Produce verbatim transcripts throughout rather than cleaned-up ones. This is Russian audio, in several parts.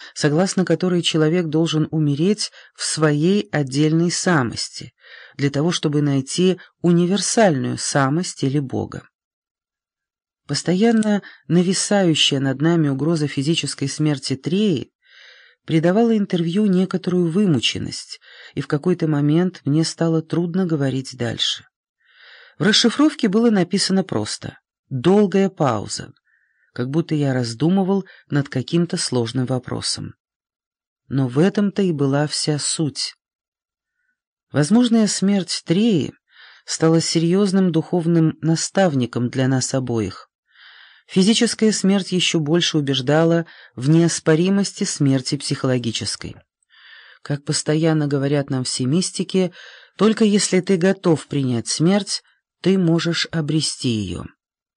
согласно которой человек должен умереть в своей отдельной самости, для того, чтобы найти универсальную самость или Бога. Постоянно нависающая над нами угроза физической смерти Треи придавала интервью некоторую вымученность, и в какой-то момент мне стало трудно говорить дальше. В расшифровке было написано просто «долгая пауза», как будто я раздумывал над каким-то сложным вопросом. Но в этом-то и была вся суть. Возможная смерть Треи стала серьезным духовным наставником для нас обоих. Физическая смерть еще больше убеждала в неоспоримости смерти психологической. Как постоянно говорят нам все мистики, только если ты готов принять смерть, ты можешь обрести ее.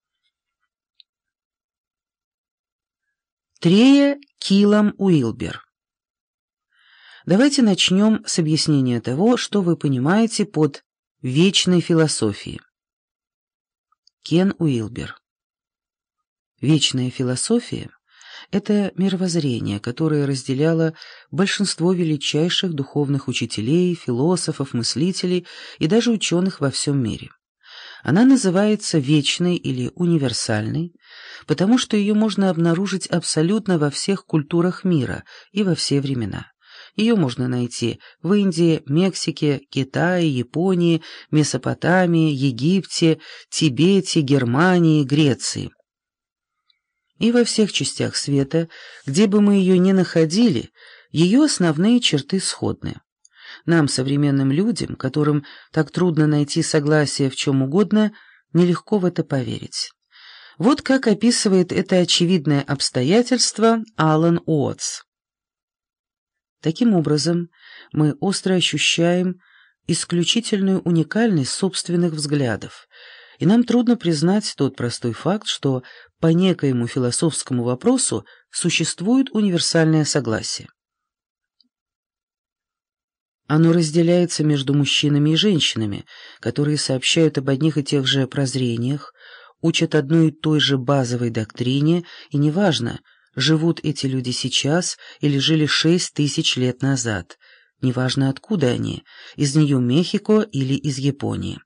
Трея Килам Уилбер. Давайте начнем с объяснения того, что вы понимаете под вечной философией. Кен Уилбер. Вечная философия — это мировоззрение, которое разделяло большинство величайших духовных учителей, философов, мыслителей и даже ученых во всем мире. Она называется вечной или универсальной, потому что ее можно обнаружить абсолютно во всех культурах мира и во все времена. Ее можно найти в Индии, Мексике, Китае, Японии, Месопотамии, Египте, Тибете, Германии, Греции. И во всех частях света, где бы мы ее ни находили, ее основные черты сходны. Нам, современным людям, которым так трудно найти согласие в чем угодно, нелегко в это поверить. Вот как описывает это очевидное обстоятельство Алан Уотс. Таким образом, мы остро ощущаем исключительную уникальность собственных взглядов, и нам трудно признать тот простой факт, что по некоему философскому вопросу существует универсальное согласие. Оно разделяется между мужчинами и женщинами, которые сообщают об одних и тех же прозрениях, учат одной и той же базовой доктрине, и неважно, живут эти люди сейчас или жили шесть тысяч лет назад, неважно откуда они, из Нью-Мехико или из Японии.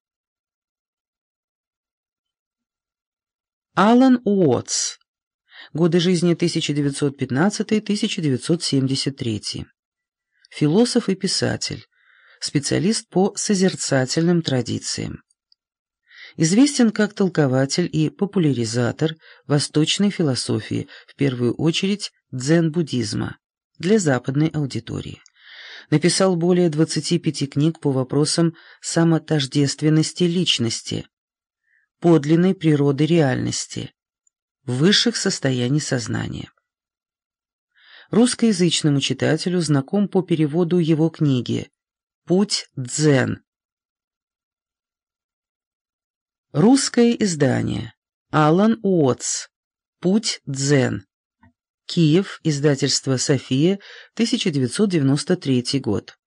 Алан Уотс. Годы жизни тысяча девятьсот пятнадцатый — тысяча девятьсот семьдесят третий. Философ и писатель, специалист по созерцательным традициям. Известен как толкователь и популяризатор восточной философии, в первую очередь дзен-буддизма, для западной аудитории. Написал более двадцати пяти книг по вопросам самотождественности личности, подлинной природы реальности, высших состояний сознания. Русскоязычному читателю знаком по переводу его книги «Путь дзен». Русское издание. Алан Уотс. «Путь дзен». Киев. Издательство «София», тысяча девятьсот девяносто третий год.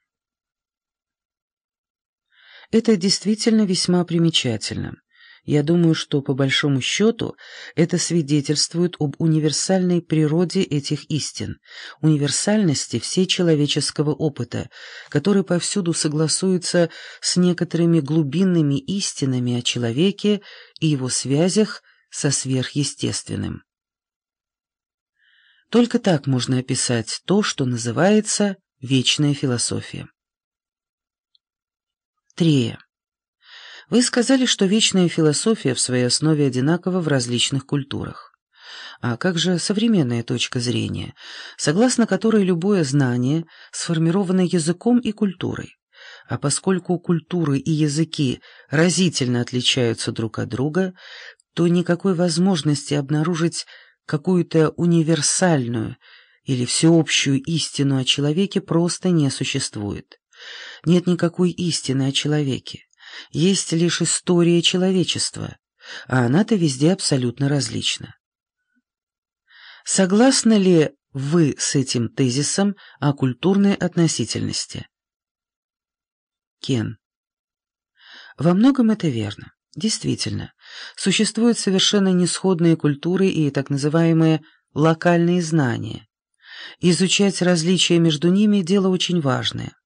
Это действительно весьма примечательно. Я думаю, что, по большому счету, это свидетельствует об универсальной природе этих истин, универсальности всечеловеческого опыта, который повсюду согласуется с некоторыми глубинными истинами о человеке и его связях со сверхъестественным. Только так можно описать то, что называется вечная философия. Трея. Вы сказали, что вечная философия в своей основе одинакова в различных культурах. А как же современная точка зрения, согласно которой любое знание сформировано языком и культурой? А поскольку культуры и языки разительно отличаются друг от друга, то никакой возможности обнаружить какую-то универсальную или всеобщую истину о человеке просто не существует. Нет никакой истины о человеке. Есть лишь история человечества, а она-то везде абсолютно различна. Согласны ли вы с этим тезисом о культурной относительности? Кен. Во многом это верно. Действительно, существуют совершенно несходные культуры и так называемые локальные знания. Изучать различия между ними – дело очень важное.